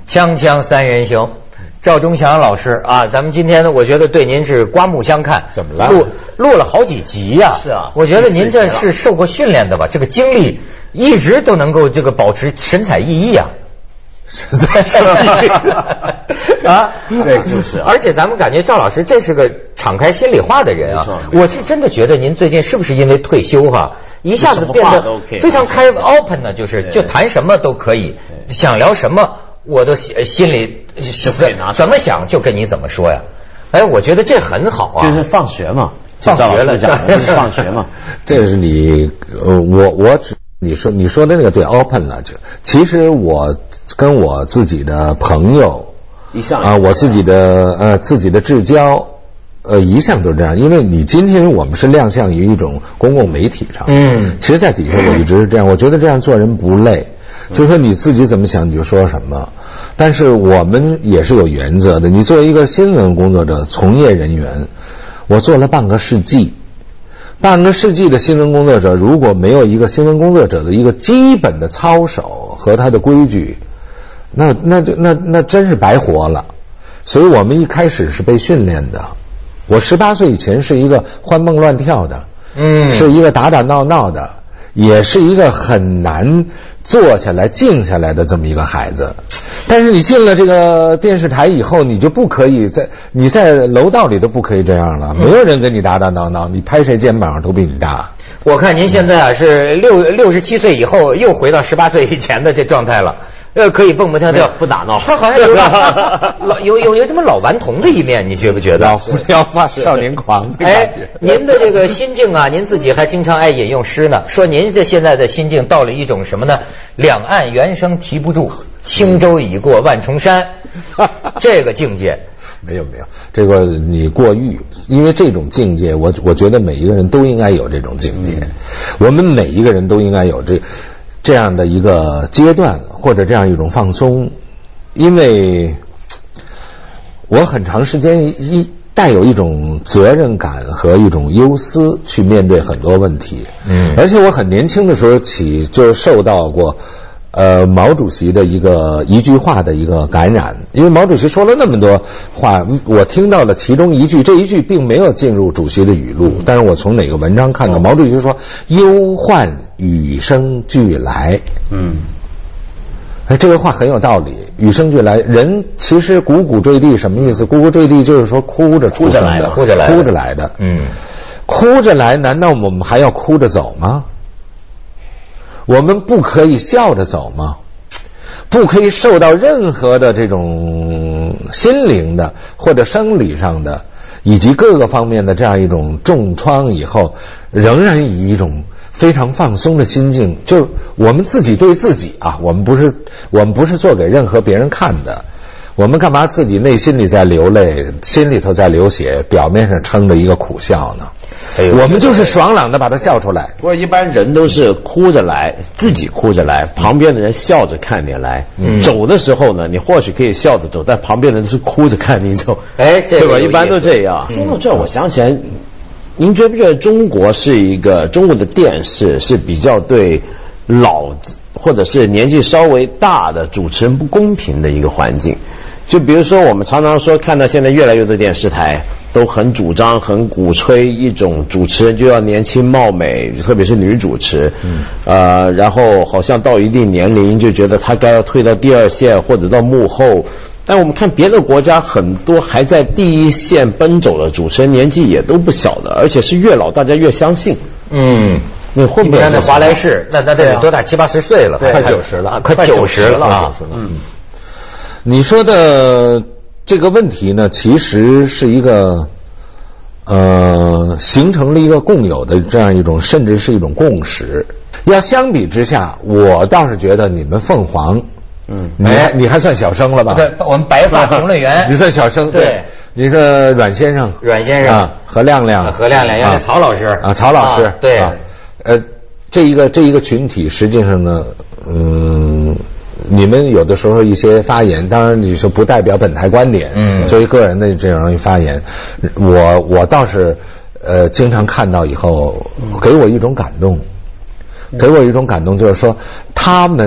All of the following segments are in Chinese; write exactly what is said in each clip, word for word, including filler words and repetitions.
锵锵三人行，赵忠祥老师啊，咱们今天呢，我觉得对您是刮目相看。 怎么了？ 录录了好几集呀、啊。 是啊， 我觉得您这是受过训练的吧？这个精力一直都能够这个保持神采奕奕啊。 实在是啊， 对，就是、啊。 而且咱们感觉赵老师这是个敞开心里话的人啊。我是真的觉得您最近是不是因为退休哈、啊，一下子变得非常开 open 呢？就是就谈什么都可以，想聊什么我都心里怎么想就跟你怎么说呀。哎，我觉得这很好啊。 就是放学嘛， 放学了讲的是放学嘛。 这是你呃，我我只。你说你说的那个对 open 了，就其实我跟我自己的朋友一向啊，我自己的呃自己的至交呃一向都是这样，因为你今天我们是亮相于一种公共媒体上，嗯，其实在底下我一直是这样，我觉得这样做人不累，就说你自己怎么想你就说什么，但是我们也是有原则的。你作为一个新闻工作者、从业人员，我做了半个世纪。半个世纪的新闻工作者，如果没有一个新闻工作者的一个基本的操守和他的规矩，那那就那那真是白活了。所以我们一开始是被训练的。我十八岁以前是一个欢蹦乱跳的，嗯，是一个打打闹闹的，也是一个很难坐下来静下来的这么一个孩子。但是你进了这个电视台以后，你就不可以在你在楼道里都不可以这样了，没有人跟你打打闹闹，你拍谁肩膀都比你大。 我看您现在啊是六六十七岁以后又回到十八岁以前的这状态了，呃，可以蹦蹦跳跳， 不打闹。 他好像有老有有有这么老顽童的一面，你觉不觉得？ 老胡要发少年狂的感觉。 哎，您的这个心境啊，您自己还经常爱引用诗呢，说您这现在的心境到了一种什么呢？两岸猿声啼不住，轻舟已过万重山，这个境界。 没有没有，这个你过誉，因为这种境界，我我觉得每一个人都应该有这种境界，嗯、我们每一个人都应该有这这样的一个阶段，或者这样一种放松，因为我很长时间一带有一种责任感和一种忧思去面对很多问题，嗯，而且我很年轻的时候起就受到过。呃，毛主席的一个一句话的一个感染，因为毛主席说了那么多话，我听到了其中一句，这一句并没有进入主席的语录，但是我从哪个文章看到毛主席说忧患与生俱来，嗯，哎，这个话很有道理，与生俱来，人其实汩汩坠地什么意思？汩汩坠地就是说哭着出生的， 哭着来的， 哭着来的， 嗯， 哭着来，难道我们还要哭着走吗？我们不可以笑着走吗？不可以受到任何的这种心灵的或者生理上的以及各个方面的这样一种重创以后，仍然以一种非常放松的心境，就是我们自己对自己啊，我们不是我们不是做给任何别人看的，我们干嘛自己内心里在流泪，心里头在流血，表面上撑着一个苦笑呢？哎、我们就是爽朗的把它笑出来。 不过一般人都是哭着来，自己哭着来，旁边的人笑着看你来。嗯、走的时候呢，你或许可以笑着走，但旁边的人是哭着看你走。 哎，这对吧？一般都这样。嗯、说到这，我想起来，您觉不觉得中国是一个中国的电视是比较对老或者是年纪稍微大的主持人不公平的一个环境？就比如说我们常常说看到现在越来越多电视台都很主张很鼓吹一种主持人就要年轻貌美，特别是女主持，嗯，呃，然后好像到一定年龄就觉得她该要退到第二线或者到幕后。但我们看别的国家很多还在第一线奔走的主持人年纪也都不小的，而且是越老大家越相信。嗯，那会不会那华莱士那那得多大七八十岁了， 快九十了， 快九十了啊！ 嗯。你说的这个问题呢，其实是一个呃形成了一个共有的这样一种，甚至是一种共识。要相比之下，我倒是觉得你们凤凰，嗯，你还你还算小生了吧？ 对，我们白发评论员， 你算小生，对，对你是阮先生， 阮先生， 啊、何亮亮， 何亮亮，原来曹老师啊，曹老师， 啊、对、 啊，呃，这一个这一个群体，实际上呢，嗯。你们有的时候一些发言，当然你说不代表本台观点，嗯，所以个人的这样一发言，我我倒是呃经常看到以后，给我一种感动，给我一种感动，就是说他们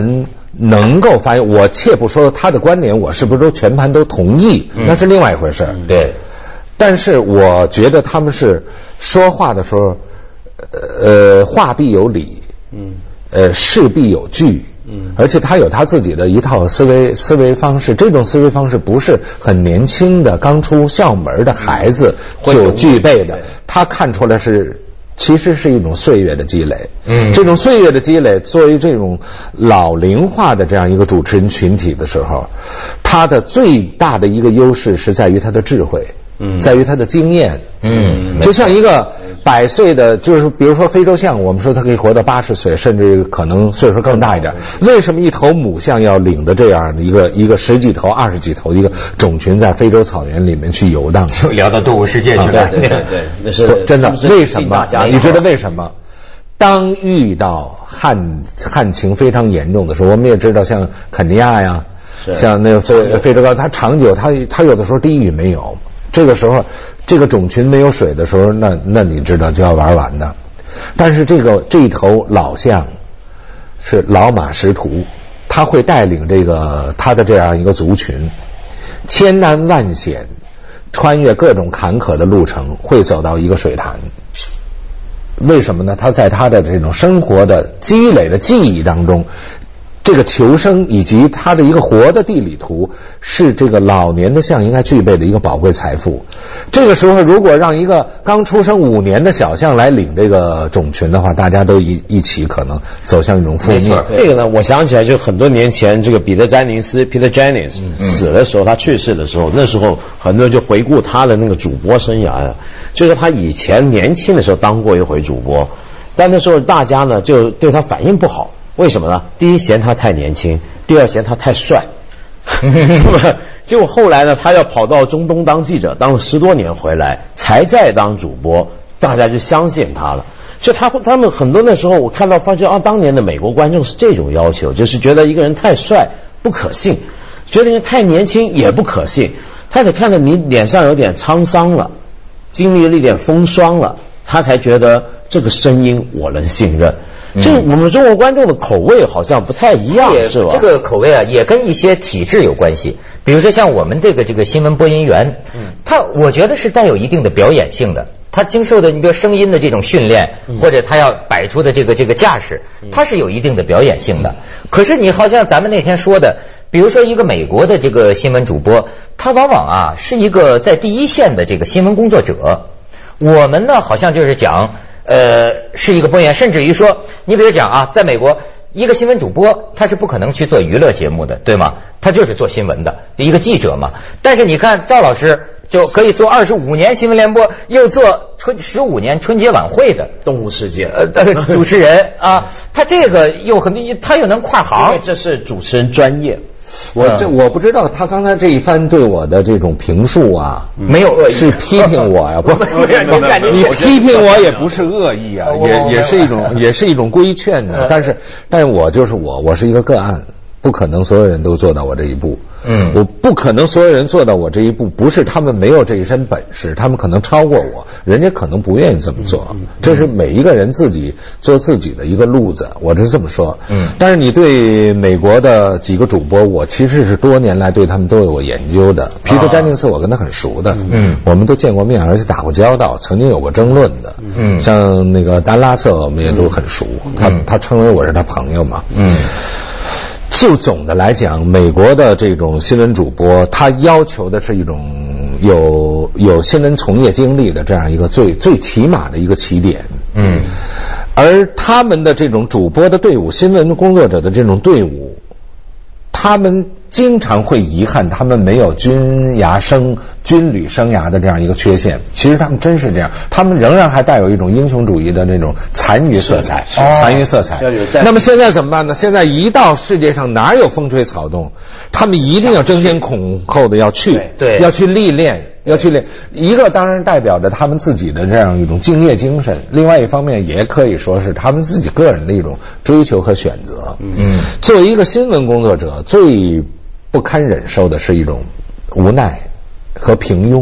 能够发现，我切不说他的观点我是不是都全盘都同意，嗯、那是另外一回事。 嗯、对， 但是我觉得他们是说话的时候，呃，话必有理，嗯，呃，事必有据。嗯，而且他有他自己的一套思维思维方式，这种思维方式不是很年轻的刚出校门的孩子就具备的，他看出来是其实是一种岁月的积累。嗯，这种岁月的积累，作为这种老龄化的这样一个主持人群体的时候，他的最大的一个优势是在于他的智慧。嗯，在于他的经验。嗯，就像一个百岁的，就是比如说非洲象，我们说它可以活到八十岁，甚至可能岁数更大一点。为什么一头母象要领着这样的一个一个十几头、二十几头一个种群在非洲草原里面去游荡？ 就聊到动物世界去了。 对对对，那是真的。为什么？你知道为什么？当遇到旱旱情非常严重的时候，我们也知道，像肯尼亚呀，像那个非非洲高，它长久，它它有的时候地域没有。这个时候，这个种群没有水的时候，那那你知道就要玩完的。但是这个这一头老象是老马识途，他会带领这个他的这样一个族群，千难万险，穿越各种坎坷的路程，会走到一个水潭。为什么呢？他在他的这种生活的积累的记忆当中，这个求生以及他的一个活的地理图，是这个老年的象应该具备的一个宝贵财富。这个时候，如果让一个刚出生五年的小象来领这个种群的话，大家都一一起可能走向一种覆灭。 这个呢，我想起来，就很多年前，这个彼得·詹宁斯 （Peter Jennings） 死的时候，他去世的时候，那时候很多人就回顾他的那个主播生涯呀，就是他以前年轻的时候当过一回主播，但那时候大家呢就对他反应不好。为什么呢？第一，嫌他太年轻；第二，嫌他太帅。结果后来呢，他要跑到中东当记者，当了十多年回来，才再当主播，大家就相信他了。所以他他们很多那时候，我看到发觉啊，当年的美国观众是这种要求，就是觉得一个人太帅不可信，觉得人太年轻也不可信，他得看到你脸上有点沧桑了，经历了一点风霜了，他才觉得这个声音我能信任。这我们中国观众的口味好像不太一样，是吧？ 这个口味啊，也跟一些体制有关系。比如说像我们这个这个新闻播音员，嗯，他我觉得是带有一定的表演性的。他经受的，你比如声音的这种训练，或者他要摆出的这个这个架势，他是有一定的表演性的。可是你好像咱们那天说的，比如说一个美国的这个新闻主播，他往往啊是一个在第一线的这个新闻工作者。我们呢好像就是讲。呃，是一个播音员，甚至于说，你比如讲啊，在美国，一个新闻主播他是不可能去做娱乐节目的，对吗？他就是做新闻的，一个记者嘛。但是你看赵老师就可以做二十五年新闻联播，又做春十五年春节晚会的动物世界呃主持人啊，他这个又很他又能跨行， 因为这是主持人专业。 我这我不知道他刚才这一番对我的这种评述啊， 没有恶意， 是批评我呀？不，你批评我也不是恶意啊，也也是一种也是一种规劝的。但是，但是我就是我，我是一个个案，不可能所有人都做到我这一步。嗯，我不可能所有人做到我这一步，不是他们没有这一身本事，他们可能超过我，人家可能不愿意这么做。这是每一个人自己做自己的一个路子，我是这么说。嗯，但是你对美国的几个主播，我其实是多年来对他们都有过研究的。皮特·詹宁斯我跟他很熟的，嗯，我们都见过面，而且打过交道，曾经有过争论的。嗯，像那个丹拉瑟，我们也都很熟，他他称为我是他朋友嘛。嗯。就总的来讲，美国的这种新闻主播，他要求的是一种有有新闻从业经历的这样一个最最起码的一个起点。嗯，而他们的这种主播的队伍，新闻工作者的这种队伍，他们经常会遗憾他们没有军涯生军旅生涯的这样一个缺陷。其实他们真是这样，他们仍然还带有一种英雄主义的那种残余色彩，残余色彩。那么现在怎么办呢？现在一到世界上哪有风吹草动，他们一定要争先恐后的要去，对，要去历练。要去练一个，当然代表着他们自己的这样一种敬业精神；另外一方面，也可以说是他们自己个人的一种追求和选择。嗯，作为一个新闻工作者，最不堪忍受的是一种无奈和平庸，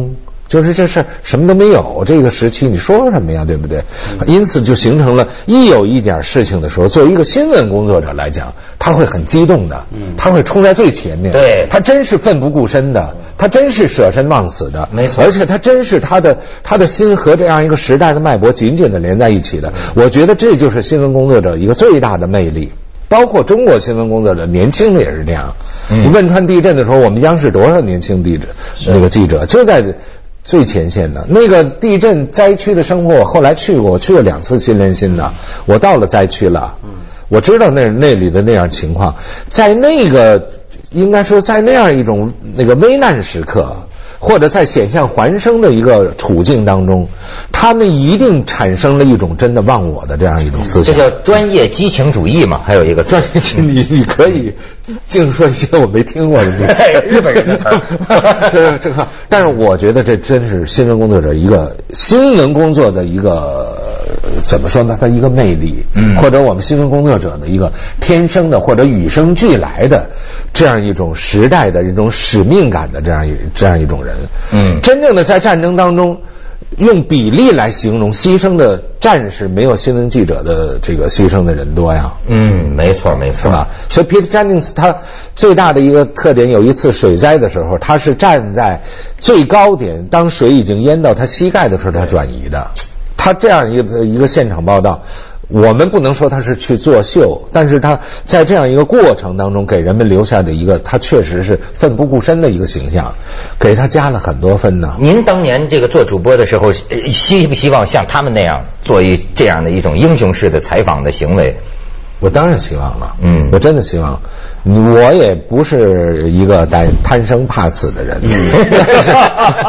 就是这事什么都没有，这个时期你说什么呀，对不对？因此就形成了，一有一点事情的时候，作为一个新闻工作者来讲，他会很激动的，他会冲在最前面， 对， 他真是奋不顾身的，他真是舍身忘死的， 没错， 而且他真是他的他的心和这样一个时代的脉搏紧紧的连在一起的。我觉得这就是新闻工作者一个最大的魅力。包括中国新闻工作者，年轻的也是这样。嗯，汶川地震的时候，我们央视多少年轻记者，那个记者就在最前线的。那个地震灾区的生活，我后来去过，我去了两次新连新的，我到了灾区了，我知道那那里的那样情况，在那个应该说在那样一种那个危难时刻，或者在险象环生的一个处境当中，他们一定产生了一种真的忘我的这样一种思想。 这叫专业激情主义嘛？还有一个专业激，你你可以净说一些我没听过的日本人的词儿。 这这个，但是我觉得这真是新闻工作者一个新闻工作的一个怎么说呢？它一个魅力，嗯，或者我们新闻工作者的一个天生的或者与生俱来的这样一种时代的一种使命感的这样一这样一种人。嗯，真正的在战争当中，用比例来形容牺牲的战士，没有新闻记者的这个牺牲的人多呀。 嗯，没错没错， 是吧？所以 Peter Jennings 他最大的一个特点，有一次水灾的时候，他是站在最高点，当水已经淹到他膝盖的时候，他转移的。他这样一个一个现场报道，我们不能说他是去作秀，但是他在这样一个过程当中给人们留下的一个他确实是奋不顾身的一个形象，给他加了很多分呢。 您当年这个做主播的时候，希不希望像他们那样做一这样的一种英雄式的采访的行为？ 我当然希望了， 嗯， 我真的希望。我也不是一个贪贪生怕死的人，但是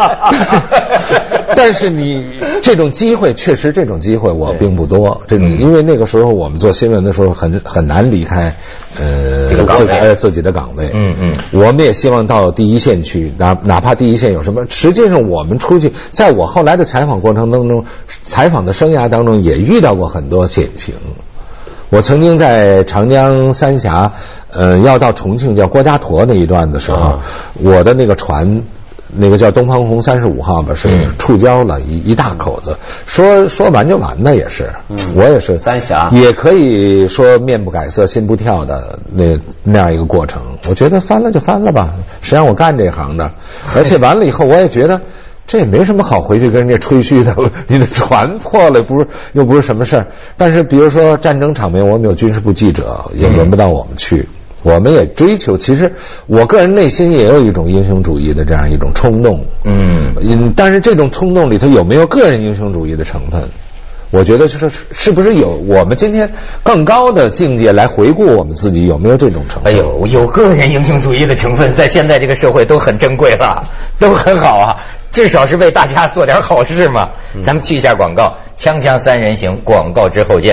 但是你这种机会，确实这种机会我并不多。这种因为那个时候我们做新闻的时候很很难离开呃这个岗位自自己的岗位。 嗯嗯， 我们也希望到第一线去，哪哪怕第一线有什么，实际上我们出去，在我后来的采访过程当中，采访的生涯当中也遇到过很多险情。我曾经在长江三峡，呃，要到重庆叫郭家沱那一段的时候，我的那个船，那个叫东方红三十五号吧，是触礁了一一大口子，说说完就完的也是，我也是三峡， 也可以说面不改色心不跳的那那样一个过程。我觉得翻了就翻了吧，实际上我干这行的，而且完了以后我也觉得。这也没什么好回去跟人家吹嘘的，你的船破了不是又不是什么事儿。但是比如说战争场面，我们有军事部记者，也轮不到我们去。我们也追求，其实我个人内心也有一种英雄主义的这样一种冲动。嗯嗯，但是这种冲动里头有没有个人英雄主义的成分？我觉得就是是不是有我们今天更高的境界来回顾我们自己有没有这种成分？ 哎呦，有个人英雄主义的成分，在现在这个社会都很珍贵了，都很好啊，至少是为大家做点好事嘛。嗯、咱们去一下广告，锵锵三人行，广告之后见。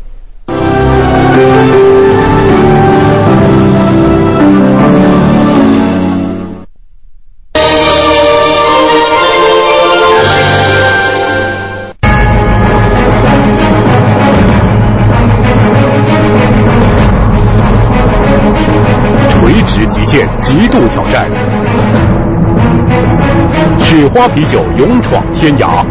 极限极度挑战，雪花啤酒勇闯天涯。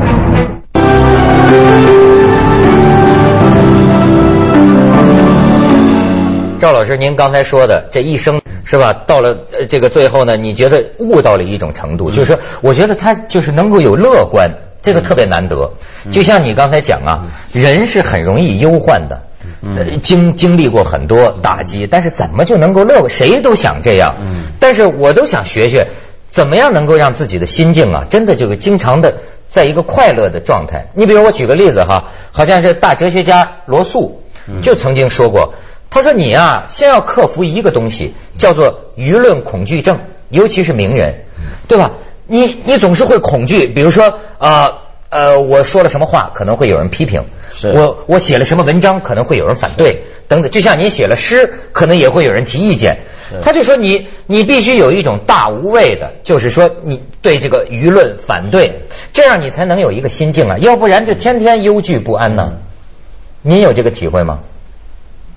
赵老师，您刚才说的这一生是吧？到了这个最后呢，你觉得悟到了一种程度，嗯、就是说，我觉得他就是能够有乐观，这个特别难得。嗯、就像你刚才讲啊，嗯、人是很容易忧患的。嗯，经经历过很多打击，但是怎么就能够乐观？谁都想这样，嗯，但是我都想学学，怎么样能够让自己的心境啊，真的就是经常的在一个快乐的状态。你比如我举个例子哈，好像是大哲学家罗素就曾经说过，他说你啊，先要克服一个东西，叫做舆论恐惧症，尤其是名人，对吧？你你总是会恐惧，比如说啊。呃呃，我说了什么话可能会有人批评，我我写了什么文章可能会有人反对，等等。就像你写了诗，可能也会有人提意见。他就说你你必须有一种大无畏的，就是说你对这个舆论反对，这样你才能有一个心境啊，要不然就天天忧惧不安呢。您有这个体会吗？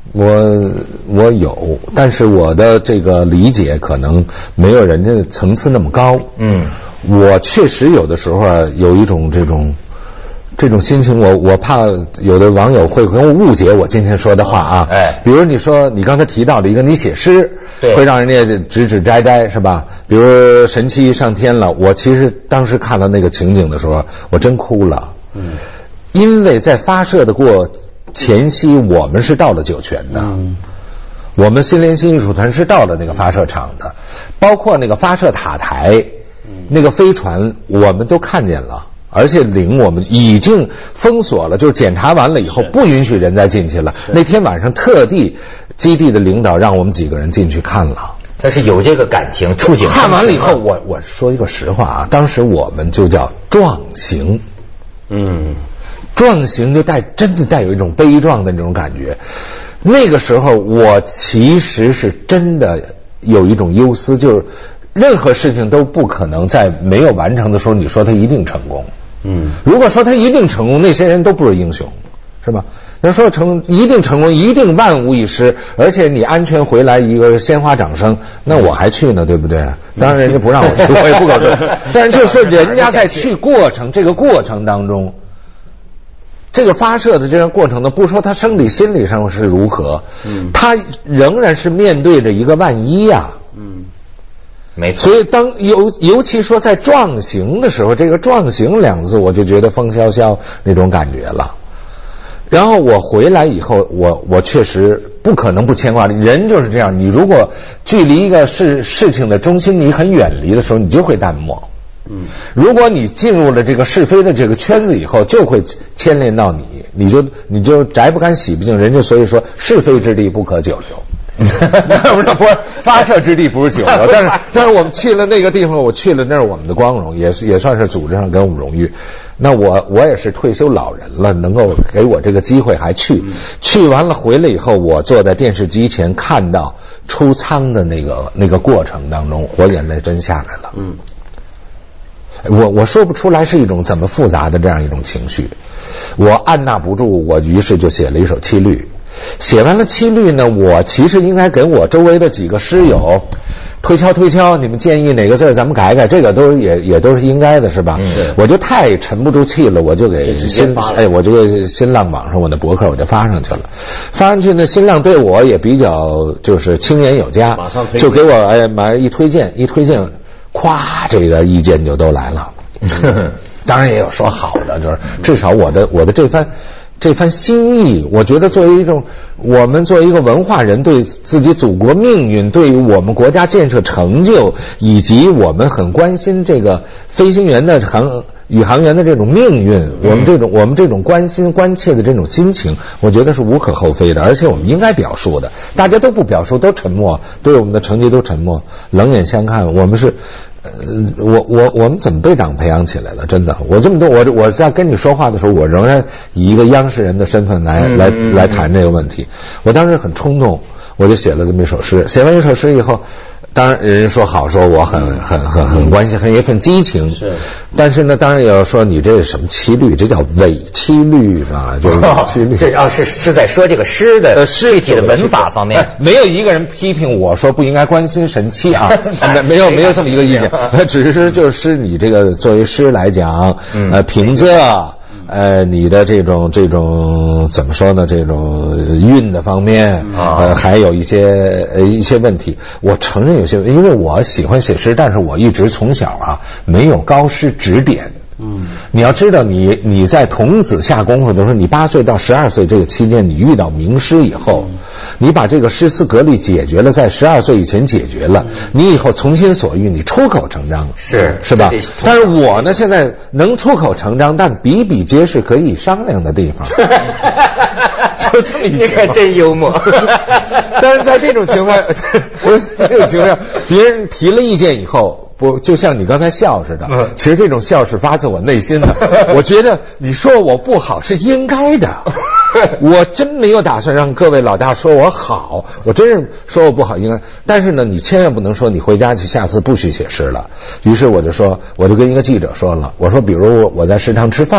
我我有，但是我的这个理解可能没有人家层次那么高。嗯，我确实有的时候啊，有一种这种这种心情，我我怕有的网友会跟我误解我今天说的话啊。哎，比如你说你刚才提到了一个，你写诗会让人家指指摘摘是吧？比如神七上天了，我其实当时看到那个情景的时候，我真哭了。嗯，因为在发射的过前夕，我们是到了酒泉的，嗯，我们新联新艺术团是到了那个发射场的，包括那个发射塔台，嗯，那个飞船我们都看见了，而且领我们已经封锁了，就是检查完了以后不允许人再进去了。那天晚上特地基地的领导让我们几个人进去看了。 但是有这个感情，触景。 看完了以后，我我说一个实话啊，当时我们就叫壮行，嗯。壮行就带真的带有一种悲壮的那种感觉。那个时候我其实是真的有一种忧思，就是任何事情都不可能在没有完成的时候你说它一定成功。嗯，如果说它一定成功，那些人都不是英雄，是吧？要说成一定成功，一定万无一失，而且你安全回来一个鲜花掌声，那我还去呢，对不对？当然人家不让我去，我也不高兴。但是就是说人家在去过程这个过程当中，这个发射的这个过程呢，不说他生理心理上是如何，嗯，他仍然是面对着一个万一呀，嗯，没错。所以当尤尤其说在壮行的时候，这个壮行两字，我就觉得风萧萧那种感觉了。然后我回来以后，我我确实不可能不牵挂，人就是这样，你如果距离一个事事情的中心你很远离的时候，你就会淡漠。嗯，如果你进入了这个是非的这个圈子以后，就会牵连到你，你就你就宅不干洗不净。人家所以说是非之地不可久留，不是不是发射之地不是久留，但是但是我们去了那个地方，我去了那是我们的光荣，也是也算是组织上给我们荣誉。那我我也是退休老人了，能够给我这个机会还去，嗯，去完了回来以后，我坐在电视机前看到出舱的那个那个过程当中，我眼泪真下来了。嗯。我我说不出来是一种怎么复杂的这样一种情绪，我按捺不住，我于是就写了一首七律。写完了七律呢，我其实应该给我周围的几个师友推敲推敲，你们建议哪个字咱们改改，这个都也也都是应该的，是吧？嗯，我就太沉不住气了，我就给新哎，我就给新浪网上我的博客我就发上去了。发上去呢，新浪对我也比较就是青言有加，马上推就给我哎马上一推荐一推荐。咵，这个意见就都来了。当然也有说好的，就是至少我的我的这番这番心意，我觉得作为一种我们作为一个文化人，对自己祖国命运，对于我们国家建设成就，以及我们很关心这个飞行员的航宇航员的这种命运，我们这种我们这种关心关切的这种心情，我觉得是无可厚非的，而且我们应该表述的。大家都不表述，都沉默，对我们的成绩都沉默，冷眼相看。我们是呃，我我我们怎么被党培养起来了？真的，我这么多，我我在跟你说话的时候，我仍然以一个央视人的身份来来来谈这个问题。我当时很冲动，我就写了这么一首诗。写完一首诗以后，当然人说好，说我很很很很关心，很有一份激情。是，但是呢，当然也要说你这是什么七律，这叫伪七律嘛，就是伪七律。 这啊是是在说这个诗的具体的文法方面， 没有一个人批评我说不应该关心神七啊，没没有没有这么一个意见，只是就是你这个作为诗来讲，呃，平仄。呃，你的这种这种怎么说呢？这种韵的方面，呃，还有一些呃一些问题。我承认有些，因为我喜欢写诗，但是我一直从小啊没有高师指点。嗯，你要知道你，你在童子下功夫的时候，你八岁到十二岁这个期间，你遇到名师以后，嗯，你把这个诗词格律解决了，在十二岁以前解决了，嗯，你以后从心所欲，你出口成章， 是是吧？但是我呢，现在能出口成章，但比比皆是可以商量的地方。就这么一情况， 真幽默。 但是在这种情况，不是这种情况下，别人提了意见以后。不，就像你刚才笑似的，嗯，其实这种笑是发自我内心的。我觉得你说我不好是应该的，我真没有打算让各位老大说我好，我真是说我不好应该。但是呢，你千万不能说你回家去下次不许写诗了。于是我就说，我就跟一个记者说了，我说比如我在食堂吃饭，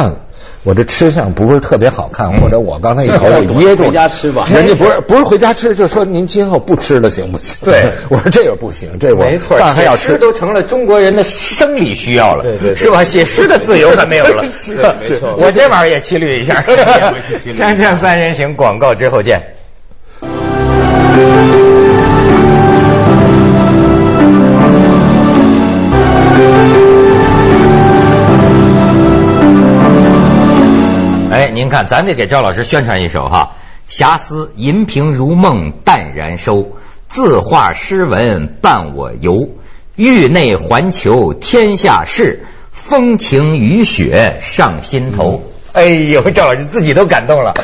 我这吃相不是特别好看，或者我刚才一口给噎住， 回家吃吧。 人家不是不是回家吃，就说您今后不吃了行不行？ 对， 我说这个不行，这我没错， 饭还要吃， 写诗都成了中国人的生理需要了， 对对， 是吧？写诗的自由还没有了， 是没错。 我这玩意儿也七律一下。锵锵三人行，广告之后见。哎，您看，咱得给赵老师宣传一首哈，遐思银屏如梦淡然收，字画诗文伴我游，域内环球天下事，风晴雨雪上心头。哎呦，赵老师自己都感动了。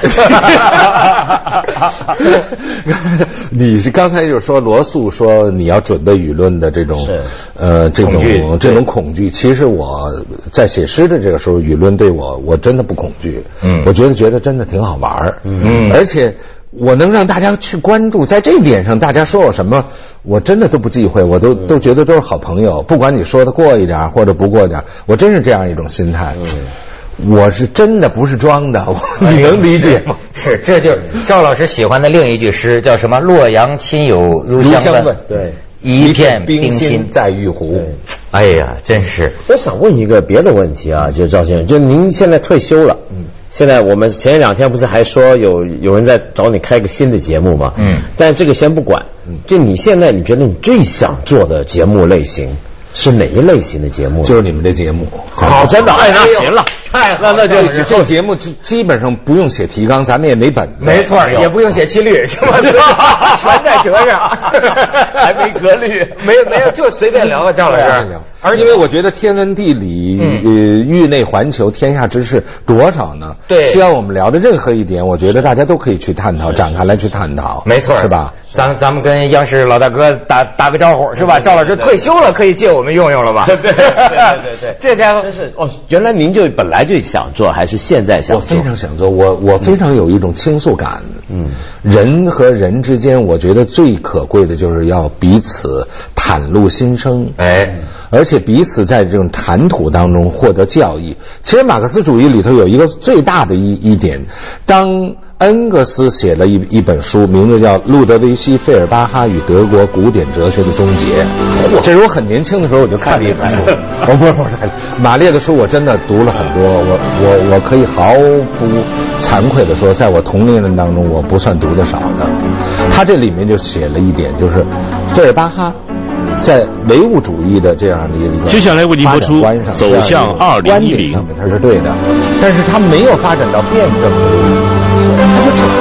你是刚才就说罗素说你要准备舆论的这种呃这种这种恐惧，其实我在写诗的这个时候，舆论对我我真的不恐惧，嗯，我觉得觉得真的挺好玩，嗯，而且我能让大家去关注，在这一点上，大家说我什么，我真的都不忌讳，我都都觉得都是好朋友，不管你说的过一点或者不过点，我真是这样一种心态。嗯，我是真的不是装的，你能理解吗？ 是，这就是赵老师喜欢的另一句诗，叫什么？洛阳亲友如相问， 对， 一片冰心在玉壶。 哎呀，真是！ 我想问一个别的问题啊，就赵先生，就您现在退休了，嗯，现在我们前两天不是还说有有人在找你开个新的节目吗？嗯，但这个先不管，嗯，就你现在你觉得你最想做的节目类型是哪一类型的节目？ 就是你们这节目。 好，真的，哎，那行了。 太好了， 那就这个节目基本上不用写提纲，咱们也没本子， 没错，也不用写七律，是吧？全在折上， 还没格律， 没有没有，就随便聊吧，赵老师。 而因为我觉得天文地理、呃域内环球、天下之事多少呢？ 对， 需要我们聊的任何一点，我觉得大家都可以去探讨，展开来去探讨， 没错， 是吧？ 咱咱们跟央视老大哥打打个招呼，是吧？赵老师退休了，可以借我们用用了吧？ 对对对对对，这家伙真是哦，原来您就本来就想做，还是现在想做？ 我非常想做，我我非常有一种倾诉感。嗯，人和人之间，我觉得最可贵的就是要彼此袒露心声，哎，而且彼此在这种谈吐当中获得教益。其实马克思主义里头有一个最大的一一点，当恩格斯写了一一本书，名字叫《路德维希·费尔巴哈与德国古典哲学的终结》。这是我很年轻的时候我就看了一本书，我不是不是马列的书，我真的读了很多。我我我可以毫不惭愧的说，在我同龄人当中，我不算读的少的。他这里面就写了一点，就是费尔巴哈在唯物主义的这样的一个接下来为您播出走向二零一零上面，他是对的，但是他没有发展到辩证的路径，他就只